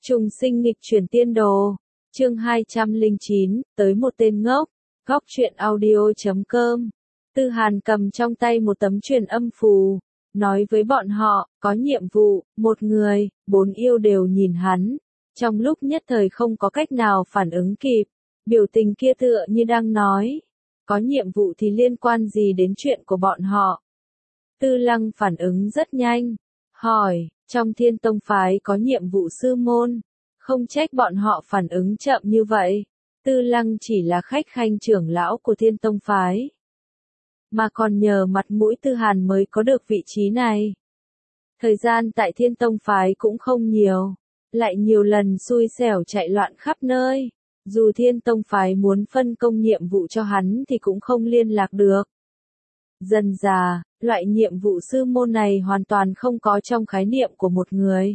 Trùng sinh nghịch chuyển tiên đồ. Chương 209, tới một tên ngốc. Góc truyện audio.com. Tư Hàn cầm trong tay một tấm truyền âm phù, nói với bọn họ, có nhiệm vụ, một người, 4 yêu đều nhìn hắn. Trong lúc nhất thời không có cách nào phản ứng kịp, biểu tình kia tựa như đang nói, có nhiệm vụ thì liên quan gì đến chuyện của bọn họ. Tư Lăng phản ứng rất nhanh, hỏi, trong Thiên Tông phái có nhiệm vụ sư môn, không trách bọn họ phản ứng chậm như vậy. Tư Lăng chỉ là khách khanh trưởng lão của Thiên Tông phái, mà còn nhờ mặt mũi Tư Hàn mới có được vị trí này. Thời gian tại Thiên Tông phái cũng không nhiều, lại nhiều lần xui xẻo chạy loạn khắp nơi. Dù Thiên Tông phái muốn phân công nhiệm vụ cho hắn thì cũng không liên lạc được. Dần dà, loại nhiệm vụ sư môn này hoàn toàn không có trong khái niệm của một người.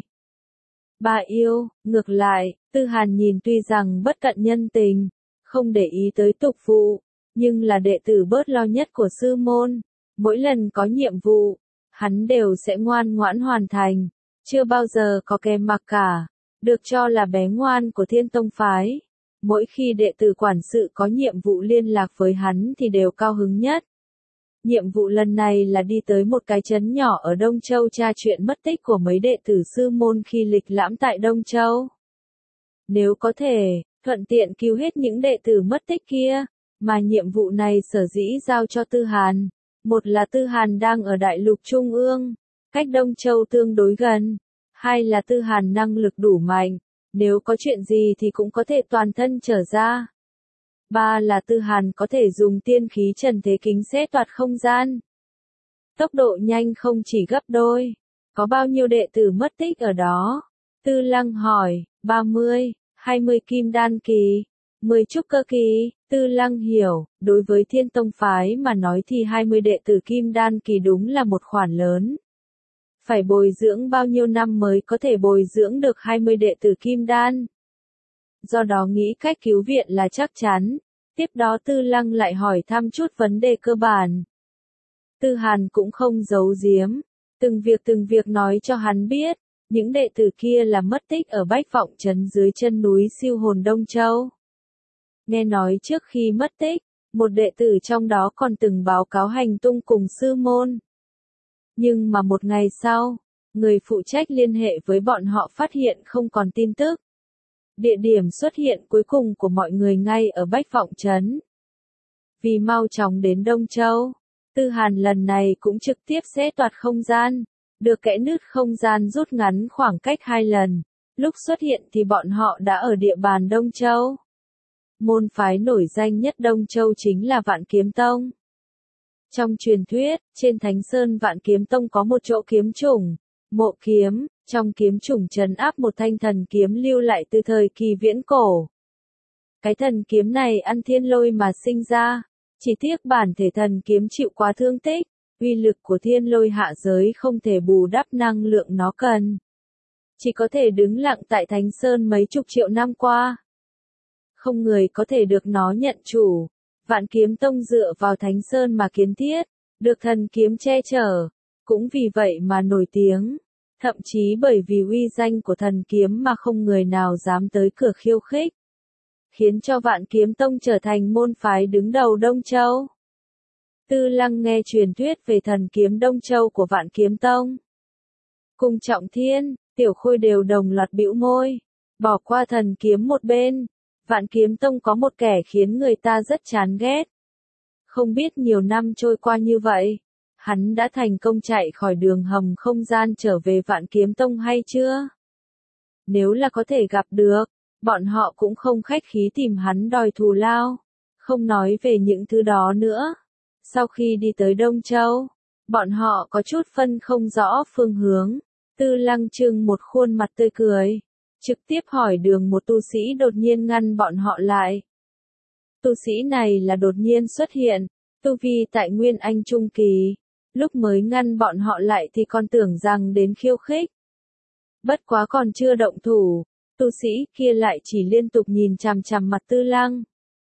Bà yêu, ngược lại, Tư Hàn nhìn tuy rằng bất cận nhân tình, không để ý tới tục vụ, nhưng là đệ tử bớt lo nhất của sư môn. Mỗi lần có nhiệm vụ, hắn đều sẽ ngoan ngoãn hoàn thành, chưa bao giờ có kèm mặc cả, được cho là bé ngoan của Thiên Tông phái. Mỗi khi đệ tử quản sự có nhiệm vụ liên lạc với hắn thì đều cao hứng nhất. Nhiệm vụ lần này là đi tới một cái trấn nhỏ ở Đông Châu tra chuyện mất tích của mấy đệ tử sư môn khi lịch lãm tại Đông Châu. Nếu có thể, thuận tiện cứu hết những đệ tử mất tích kia, mà nhiệm vụ này sở dĩ giao cho Tư Hàn. Một là Tư Hàn đang ở Đại Lục Trung ương, cách Đông Châu tương đối gần. Hai là Tư Hàn năng lực đủ mạnh, nếu có chuyện gì thì cũng có thể toàn thân trở ra. Ba là Tư Hàn có thể dùng tiên khí trần thế kính xé toạc không gian. Tốc độ nhanh không chỉ gấp đôi. Có bao nhiêu đệ tử mất tích ở đó? Tư Lăng hỏi, 30, 20 kim đan kỳ, 10 trúc cơ kỳ. Tư Lăng hiểu, đối với Thiên Tông phái mà nói thì 20 đệ tử kim đan kỳ đúng là một khoản lớn. Phải bồi dưỡng bao nhiêu năm mới có thể bồi dưỡng được 20 đệ tử kim đan. Do đó nghĩ cách cứu viện là chắc chắn. Tiếp đó Tư Lăng lại hỏi thăm chút vấn đề cơ bản. Tư Hàn cũng không giấu giếm, từng việc nói cho hắn biết, những đệ tử kia là mất tích ở Bách Vọng Trấn dưới chân núi Siêu Hồn Đông Châu. Nghe nói trước khi mất tích, một đệ tử trong đó còn từng báo cáo hành tung cùng sư môn. Nhưng mà một ngày sau, người phụ trách liên hệ với bọn họ phát hiện không còn tin tức. Địa điểm xuất hiện cuối cùng của mọi người ngay ở Bách Vọng Trấn. Vì mau chóng đến Đông Châu, Tư Hàn lần này cũng trực tiếp xé toạc không gian, được kẽ nứt không gian rút ngắn khoảng cách 2 lần. Lúc xuất hiện thì bọn họ đã ở địa bàn Đông Châu. Môn phái nổi danh nhất Đông Châu chính là Vạn Kiếm Tông. Trong truyền thuyết, trên Thánh Sơn Vạn Kiếm Tông có một chỗ kiếm chủng, mộ kiếm, trong kiếm chủng trấn áp một thanh thần kiếm lưu lại từ thời kỳ viễn cổ. Cái thần kiếm này ăn thiên lôi mà sinh ra, chỉ tiếc bản thể thần kiếm chịu quá thương tích, uy lực của thiên lôi hạ giới không thể bù đắp năng lượng nó cần. Chỉ có thể đứng lặng tại Thánh Sơn mấy chục triệu năm qua. Không người có thể được nó nhận chủ. Vạn Kiếm Tông dựa vào Thánh Sơn mà kiến thiết, được thần kiếm che chở, cũng vì vậy mà nổi tiếng. Thậm chí bởi vì uy danh của thần kiếm mà không người nào dám tới cửa khiêu khích, khiến cho Vạn Kiếm Tông trở thành môn phái đứng đầu Đông Châu. Tư Lăng nghe truyền thuyết về thần kiếm Đông Châu của Vạn Kiếm Tông. Cùng Trọng Thiên, Tiểu Khôi đều đồng loạt bĩu môi, bỏ qua thần kiếm một bên. Vạn Kiếm Tông có một kẻ khiến người ta rất chán ghét. Không biết nhiều năm trôi qua như vậy, hắn đã thành công chạy khỏi đường hầm không gian trở về Vạn Kiếm Tông hay chưa? Nếu là có thể gặp được, bọn họ cũng không khách khí tìm hắn đòi thù lao. Không nói về những thứ đó nữa. Sau khi đi tới Đông Châu, bọn họ có chút phân không rõ phương hướng. Tư Lăng trưng một khuôn mặt tươi cười, trực tiếp hỏi đường một tu sĩ đột nhiên ngăn bọn họ lại. Tu sĩ này là đột nhiên xuất hiện, tu vi tại Nguyên Anh Trung Kỳ. Lúc mới ngăn bọn họ lại thì còn tưởng rằng đến khiêu khích. Bất quá còn chưa động thủ, tu sĩ kia lại chỉ liên tục nhìn chằm chằm mặt Tư Lăng.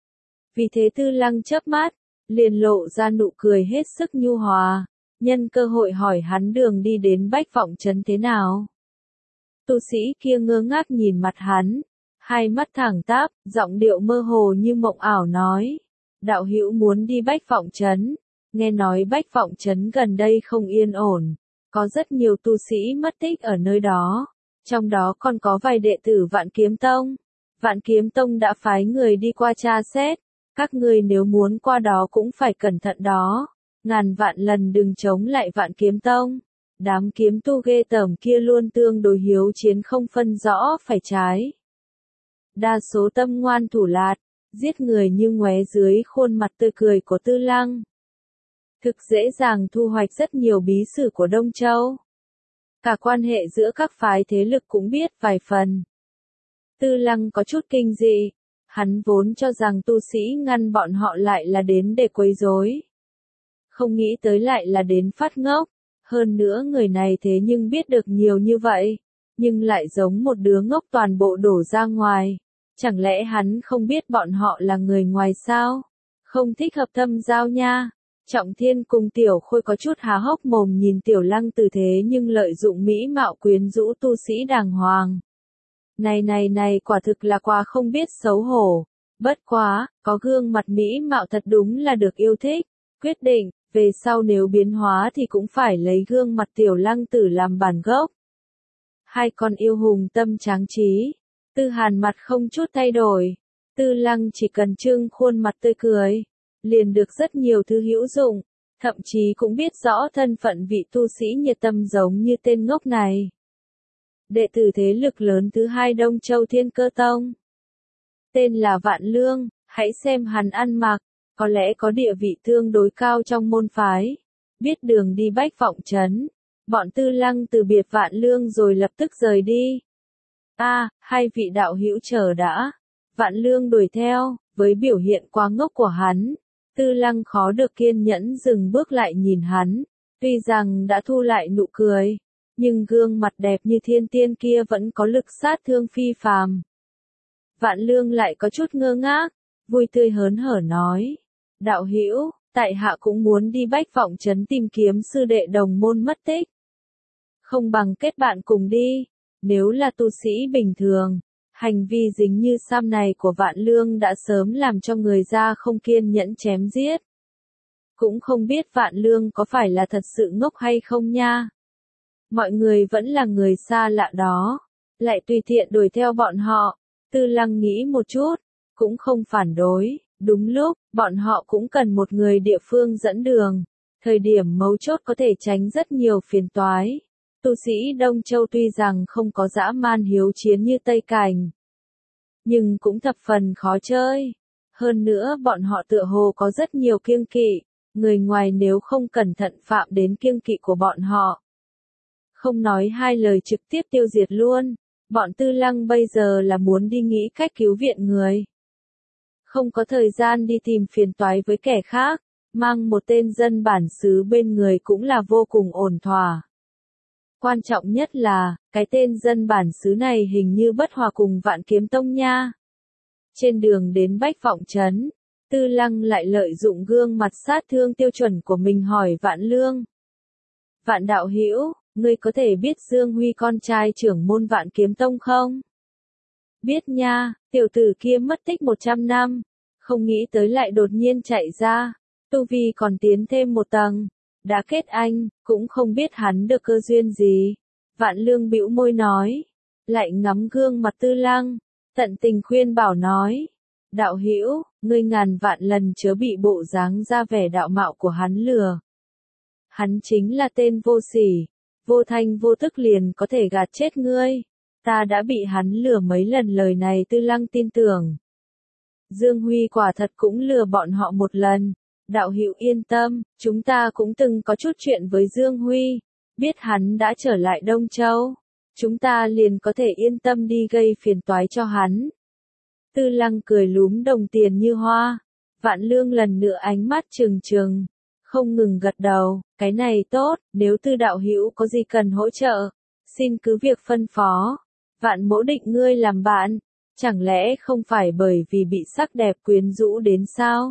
Vì thế Tư Lăng chớp mắt, liền lộ ra nụ cười hết sức nhu hòa, nhân cơ hội hỏi hắn đường đi đến Bách Vọng Trấn thế nào. Tu sĩ kia ngơ ngác nhìn mặt hắn, hai mắt thẳng tắp, giọng điệu mơ hồ như mộng ảo nói. Đạo hữu muốn đi Bách Vọng Trấn, nghe nói Bách Vọng Trấn gần đây không yên ổn, có rất nhiều tu sĩ mất tích ở nơi đó, trong đó còn có vài đệ tử Vạn Kiếm Tông. Vạn Kiếm Tông đã phái người đi qua tra xét, các ngươi nếu muốn qua đó cũng phải cẩn thận đó, ngàn vạn lần đừng chống lại Vạn Kiếm Tông. Đám kiếm tu ghê tởm kia luôn tương đối hiếu chiến không phân rõ phải trái. Đa số tâm ngoan thủ lạt, giết người như ngoé dưới khuôn mặt tươi cười của Tư Lăng. Thực dễ dàng thu hoạch rất nhiều bí sử của Đông Châu. Cả quan hệ giữa các phái thế lực cũng biết vài phần. Tư Lăng có chút kinh dị, hắn vốn cho rằng tu sĩ ngăn bọn họ lại là đến để quấy rối. Không nghĩ tới lại là đến phát ngốc, hơn nữa người này thế nhưng biết được nhiều như vậy, nhưng lại giống một đứa ngốc toàn bộ đổ ra ngoài. Chẳng lẽ hắn không biết bọn họ là người ngoài sao? Không thích hợp thâm giao nha. Trọng Thiên cùng Tiểu Khôi có chút há hốc mồm nhìn Tiểu Lăng Tử thế nhưng lợi dụng mỹ mạo quyến rũ tu sĩ đàng hoàng. Này quả thực là quá không biết xấu hổ. Bất quá, có gương mặt mỹ mạo thật đúng là được yêu thích. Quyết định, về sau nếu biến hóa thì cũng phải lấy gương mặt Tiểu Lăng Tử làm bản gốc. Hai con yêu hùng tâm tráng trí. Tư Hàn mặt không chút thay đổi. Tư Lăng chỉ cần trưng khuôn mặt tươi cười, liền được rất nhiều thứ hữu dụng, thậm chí cũng biết rõ thân phận vị tu sĩ nhiệt tâm giống như tên ngốc này. Đệ tử thế lực lớn thứ hai Đông Châu Thiên Cơ Tông. Tên là Vạn Lương, hãy xem hắn ăn mặc, có lẽ có địa vị tương đối cao trong môn phái. Biết đường đi Bách Vọng Trấn, bọn Tư Lăng từ biệt Vạn Lương rồi lập tức rời đi. Hai vị đạo hữu chờ đã. Vạn Lương đuổi theo, với biểu hiện quá ngốc của hắn. Tư Lăng khó được kiên nhẫn dừng bước lại nhìn hắn. Tuy rằng đã thu lại nụ cười, nhưng gương mặt đẹp như thiên tiên kia vẫn có lực sát thương phi phàm. Vạn Lương lại có chút ngơ ngác, vui tươi hớn hở nói. Đạo hữu, tại hạ cũng muốn đi Bách Vọng Trấn tìm kiếm sư đệ đồng môn mất tích. Không bằng kết bạn cùng đi. Nếu là tu sĩ bình thường, hành vi dính như Sam này của Vạn Lương đã sớm làm cho người ra không kiên nhẫn chém giết. Cũng không biết Vạn Lương có phải là thật sự ngốc hay không nha. Mọi người vẫn là người xa lạ đó, lại tùy tiện đuổi theo bọn họ. Tư Lăng nghĩ một chút, cũng không phản đối. Đúng lúc, bọn họ cũng cần một người địa phương dẫn đường. Thời điểm mấu chốt có thể tránh rất nhiều phiền toái. Tu sĩ Đông Châu tuy rằng không có dã man hiếu chiến như Tây Cảnh, nhưng cũng thập phần khó chơi. Hơn nữa bọn họ tựa hồ có rất nhiều kiêng kỵ, người ngoài nếu không cẩn thận phạm đến kiêng kỵ của bọn họ. Không nói hai lời trực tiếp tiêu diệt luôn, bọn Tư Lăng bây giờ là muốn đi nghĩ cách cứu viện người. Không có thời gian đi tìm phiền toái với kẻ khác, mang một tên dân bản xứ bên người cũng là vô cùng ổn thỏa. Quan trọng nhất là, cái tên dân bản xứ này hình như bất hòa cùng Vạn Kiếm Tông nha. Trên đường đến Bách Vọng Trấn, Tư Lăng lại lợi dụng gương mặt sát thương tiêu chuẩn của mình hỏi Vạn Lương. Vạn đạo hữu, ngươi có thể biết Dương Huy con trai trưởng môn Vạn Kiếm Tông không? Biết nha, tiểu tử kia mất tích 100 năm, không nghĩ tới lại đột nhiên chạy ra, tu vi còn tiến thêm một tầng. Đã kết anh, cũng không biết hắn được cơ duyên gì. Vạn Lương bĩu môi nói, lại ngắm gương mặt Tư Lăng, tận tình khuyên bảo nói. Đạo hữu, ngươi ngàn vạn lần chớ bị bộ dáng ra vẻ đạo mạo của hắn lừa. Hắn chính là tên vô sỉ, vô thanh vô tức liền có thể gạt chết ngươi. Ta đã bị hắn lừa mấy lần, lời này Tư Lăng tin tưởng. Dương Huy quả thật cũng lừa bọn họ một lần. Đạo hữu yên tâm, chúng ta cũng từng có chút chuyện với Dương Huy, biết hắn đã trở lại Đông Châu, chúng ta liền có thể yên tâm đi gây phiền toái cho hắn. Tư Lăng cười lúm đồng tiền như hoa, Vạn Lương lần nữa ánh mắt trừng trừng, không ngừng gật đầu, cái này tốt, nếu Tư đạo hữu có gì cần hỗ trợ, xin cứ việc phân phó. Vạn mỗ định ngươi làm bạn, chẳng lẽ không phải bởi vì bị sắc đẹp quyến rũ đến sao?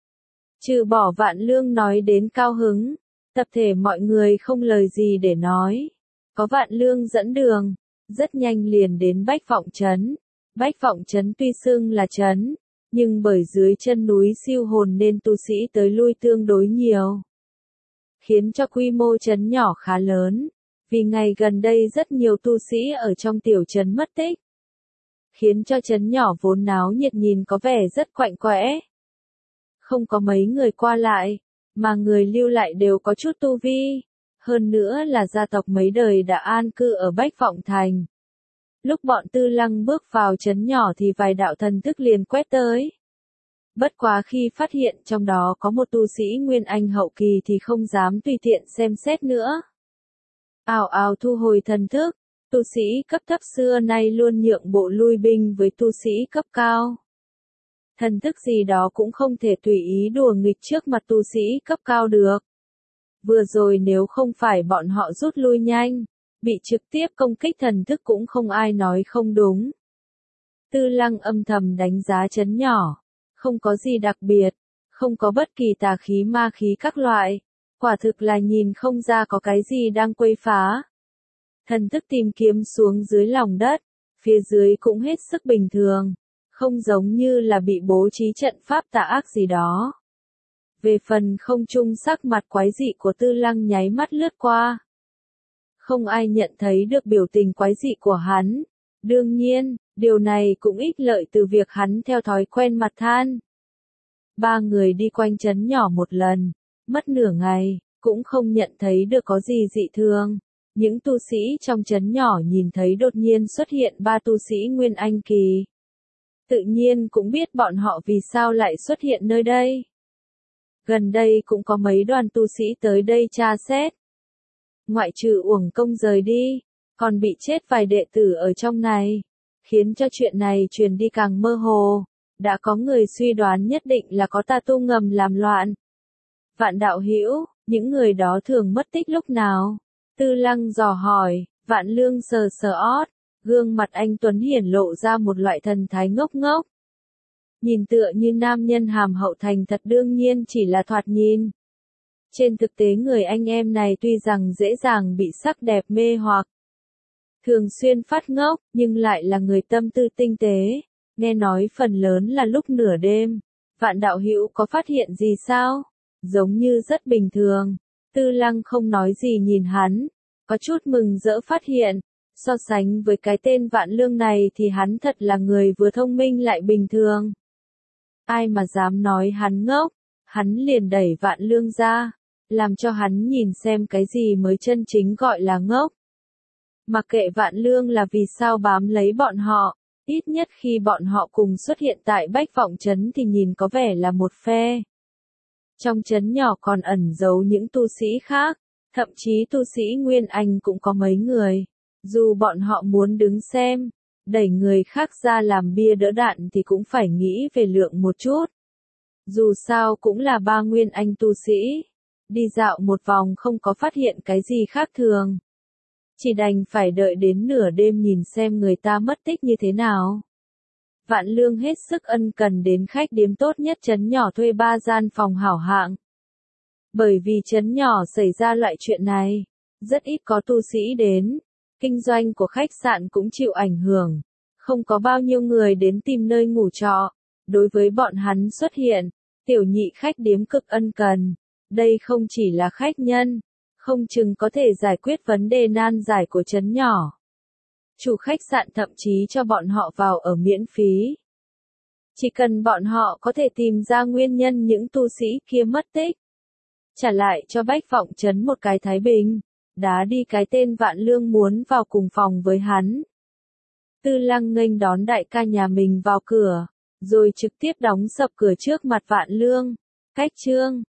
Trừ bỏ Vạn Lương nói đến cao hứng, tập thể mọi người không lời gì để nói. Có Vạn Lương dẫn đường, rất nhanh liền đến Bách Vọng Trấn. Bách Vọng Trấn tuy xưng là trấn, nhưng bởi dưới chân núi siêu hồn nên tu sĩ tới lui tương đối nhiều, khiến cho quy mô trấn nhỏ khá lớn. Vì ngày gần đây rất nhiều tu sĩ ở trong tiểu trấn mất tích, khiến cho trấn nhỏ vốn náo nhiệt nhìn có vẻ rất quạnh quẽ. Không có mấy người qua lại, mà người lưu lại đều có chút tu vi, hơn nữa là gia tộc mấy đời đã an cư ở Bách Vọng Thành. Lúc bọn Tư Lăng bước vào trấn nhỏ thì vài đạo thần thức liền quét tới. Bất quá khi phát hiện trong đó có một tu sĩ Nguyên Anh hậu kỳ thì không dám tùy tiện xem xét nữa. Ào ào thu hồi thần thức, tu sĩ cấp thấp xưa nay luôn nhượng bộ lui binh với tu sĩ cấp cao. Thần thức gì đó cũng không thể tùy ý đùa nghịch trước mặt tu sĩ cấp cao được. Vừa rồi nếu không phải bọn họ rút lui nhanh, bị trực tiếp công kích thần thức cũng không ai nói không đúng. Tư Lăng âm thầm đánh giá trấn nhỏ, không có gì đặc biệt, không có bất kỳ tà khí ma khí các loại, quả thực là nhìn không ra có cái gì đang quấy phá. Thần thức tìm kiếm xuống dưới lòng đất, phía dưới cũng hết sức bình thường, không giống như là bị bố trí trận pháp tà ác gì đó. Về phần không trung sắc mặt quái dị của Tư Lăng nháy mắt lướt qua. Không ai nhận thấy được biểu tình quái dị của hắn. Đương nhiên, điều này cũng ích lợi từ việc hắn theo thói quen mặt than. Ba người đi quanh trấn nhỏ một lần, mất nửa ngày, cũng không nhận thấy được có gì dị thường. Những tu sĩ trong trấn nhỏ nhìn thấy đột nhiên xuất hiện ba tu sĩ Nguyên Anh kỳ. Tự nhiên cũng biết bọn họ vì sao lại xuất hiện nơi đây. Gần đây cũng có mấy đoàn tu sĩ tới đây tra xét. Ngoại trừ Uổng Công rời đi, còn bị chết vài đệ tử ở trong này, khiến cho chuyện này truyền đi càng mơ hồ. Đã có người suy đoán nhất định là có tà tu ngầm làm loạn. Vạn đạo hữu, những người đó thường mất tích lúc nào? Tư Lăng dò hỏi. Vạn Lương sờ sờ ót, gương mặt anh tuấn hiển lộ ra một loại thần thái ngốc ngốc. Nhìn tựa như nam nhân hàm hậu thành thật, đương nhiên chỉ là thoạt nhìn. Trên thực tế người anh em này tuy rằng dễ dàng bị sắc đẹp mê hoặc, thường xuyên phát ngốc, nhưng lại là người tâm tư tinh tế. Nghe nói phần lớn là lúc nửa đêm. Vạn đạo hữu có phát hiện gì sao? Giống như rất bình thường. Tư Lăng không nói gì nhìn hắn, có chút mừng rỡ phát hiện. So sánh với cái tên Vạn Lương này thì hắn thật là người vừa thông minh lại bình thường. Ai mà dám nói hắn ngốc, hắn liền đẩy Vạn Lương ra, làm cho hắn nhìn xem cái gì mới chân chính gọi là ngốc. Mặc kệ Vạn Lương là vì sao bám lấy bọn họ, ít nhất khi bọn họ cùng xuất hiện tại Bách Vọng Trấn thì nhìn có vẻ là một phe. Trong trấn nhỏ còn ẩn giấu những tu sĩ khác, thậm chí tu sĩ Nguyên Anh cũng có mấy người. Dù bọn họ muốn đứng xem, đẩy người khác ra làm bia đỡ đạn thì cũng phải nghĩ về lượng một chút. Dù sao cũng là ba Nguyên Anh tu sĩ. Đi dạo một vòng không có phát hiện cái gì khác thường. Chỉ đành phải đợi đến nửa đêm nhìn xem người ta mất tích như thế nào. Vạn Lương hết sức ân cần đến khách điếm tốt nhất trấn nhỏ thuê 3 gian phòng hảo hạng. Bởi vì trấn nhỏ xảy ra loại chuyện này, rất ít có tu sĩ đến. Kinh doanh của khách sạn cũng chịu ảnh hưởng. Không có bao nhiêu người đến tìm nơi ngủ trọ. Đối với bọn hắn xuất hiện, tiểu nhị khách điếm cực ân cần. Đây không chỉ là khách nhân, không chừng có thể giải quyết vấn đề nan giải của trấn nhỏ. Chủ khách sạn thậm chí cho bọn họ vào ở miễn phí. Chỉ cần bọn họ có thể tìm ra nguyên nhân những tu sĩ kia mất tích, trả lại cho Bách Vọng Trấn một cái thái bình, đá đi cái tên Vạn Lương muốn vào cùng phòng với hắn. Tư Lăng nghênh đón đại ca nhà mình vào cửa, rồi trực tiếp đóng sập cửa trước mặt Vạn Lương. Cách chương